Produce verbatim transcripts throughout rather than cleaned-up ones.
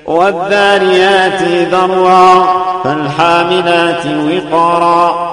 والذاريات ذروا فالحاملات وقرا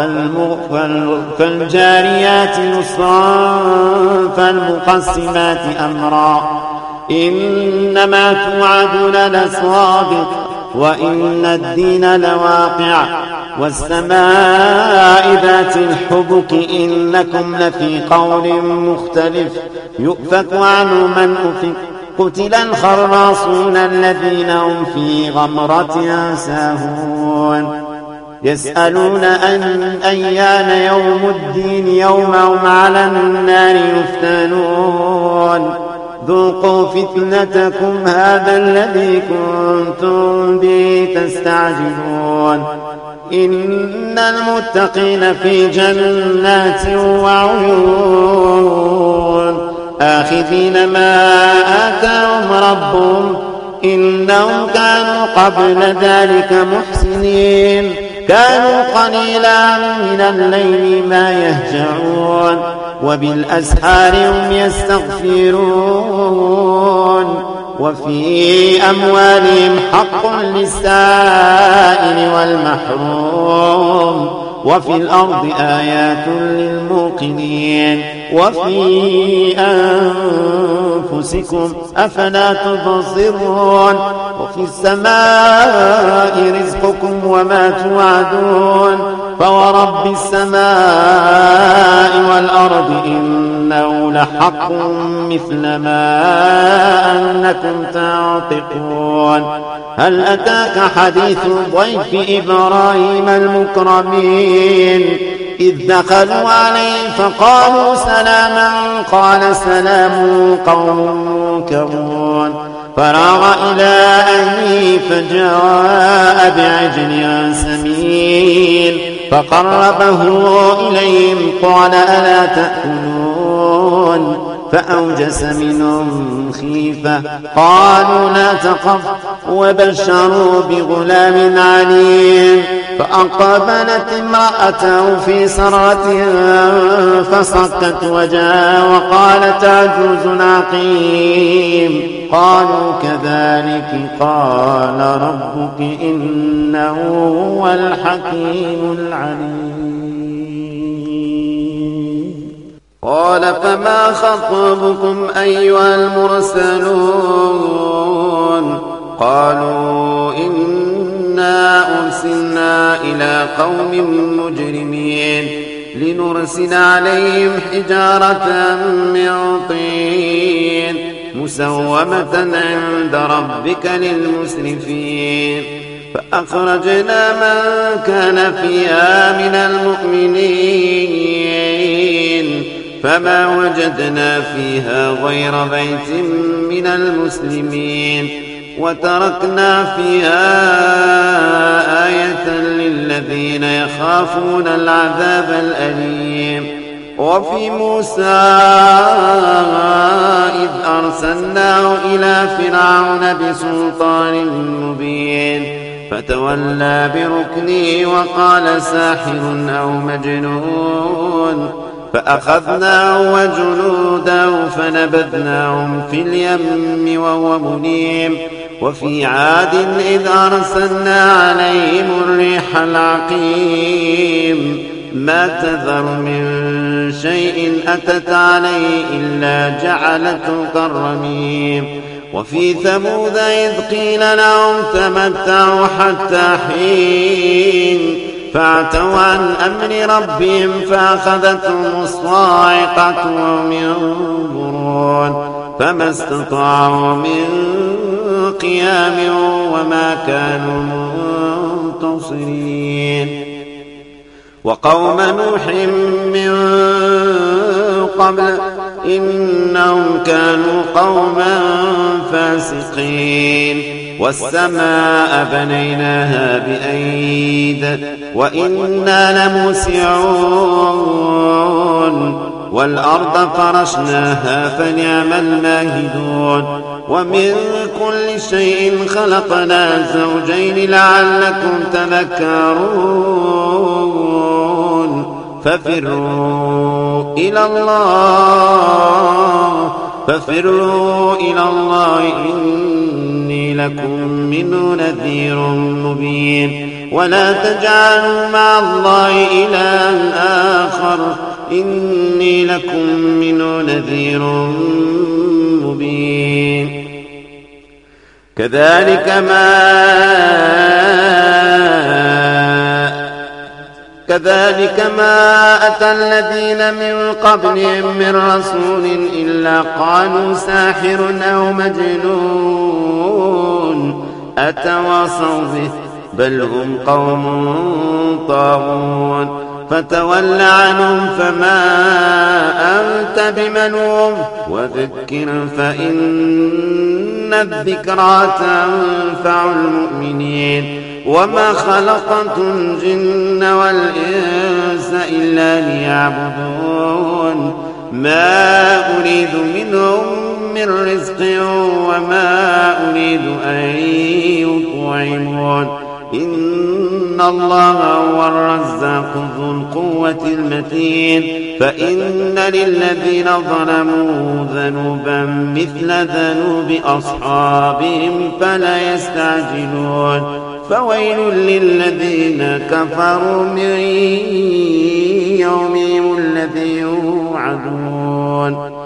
فالجاريات يسرا فالمقسمات أمرا إنما توعدون لصادق وإن الدين لواقع والسماء ذات الحبك إنكم لفي قول مختلف يؤفك عنه من أفك قتل الخراصون الذين هم في غمرة ساهون يسألون أن أيان يوم الدين يوم هم على النار يفتنون ذوقوا فتنتكم هذا الذي كنتم به تستعجلون إن المتقين في جنات وعيون آخذين ما آتاهم ربهم إنهم كانوا قبل ذلك محسنين كانوا قليلا من الليل ما يهجعون وبالأسحار هم يستغفرون وفي أموالهم حق للسائل والمحروم وفي الأرض آيات للموقنين وفي أنفسكم أفلا تبصرون وفي السماء رزقكم وما توعدون فورب السماء والأرض إنه لحق مثل ما أنكم تعتقون هل أتاك حديث ضيف إبراهيم المكرمين إذ دخلوا عليه فقالوا سلاما قال سلام قوم منكرون فراغ إلى أهله فجاء بعجل سمين فقربه إليهم قال ألا تأكلون فأوجس منهم خيفة قالوا لا تخف وبشروا بغلام عليم فأقبلت امرأته في سرتها فصكت وجهها وقالت عجوز عقيم قالوا كذلك قال ربك إنه هو الحكيم العليم قال فما خطبكم أيها المرسلون قالوا إنا أرسلنا إلى قوم مجرمين لنرسل عليهم حجارة من طين مسومة عند ربك للمسرفين فأخرجنا من كان فيها من المؤمنين فما وجدنا فيها غير بيت من المسلمين وتركنا فيها آية للذين يخافون العذاب الأليم وفي موسى إذ أرسلناه إلى فرعون بسلطان مبين فتولى بركنه وقال ساحر أو مجنون فأخذناه وجنوده فنبذناهم في اليم وهو مليم وفي عاد إذ أرسلنا عليهم الريح العقيم ما تذر من شيء أتت عليه إلا جعلته كالرميم وفي ثمود إذ قيل لهم تمتعوا حتى حين فعتوا عن أمر ربهم فأخذتهم الصاعقة وهم ينظرون فما استطاعوا من قيام وما كانوا منتصرين وقوم نوح من قبل إنهم كانوا قوما فاسقين والسماء بنيناها بأيد وإنا لموسعون والأرض فرشناها فنعم الماهدون ومن كل شيء خلقنا زوجين لعلكم تذكرون ففروا إلى الله ففروا إلى الله إني إني لكم منه نذير مبين ولا تجعلوا مع الله إلها آخر إني لكم منه نذير مبين كذلك ما كذلك ما أتى الذين من قبلهم من رسول إلا قالوا ساحر أو مجنون أتواصوا به بل هم قوم طاغون فتول عنهم فما أنت بملوم وذكر فإن الذكرى تنفع المؤمنين وما خلقت الجن والإنس إلا ليعبدون ما أريد منهم من رزق وما أريد أن يطعمون إن الله هو الرزاق ذو القوة المتين فإن للذين ظلموا ذنوبا مثل ذنوب أصحابهم فلا يستعجلون فويل للذين كفروا من يومهم الذي يوعدون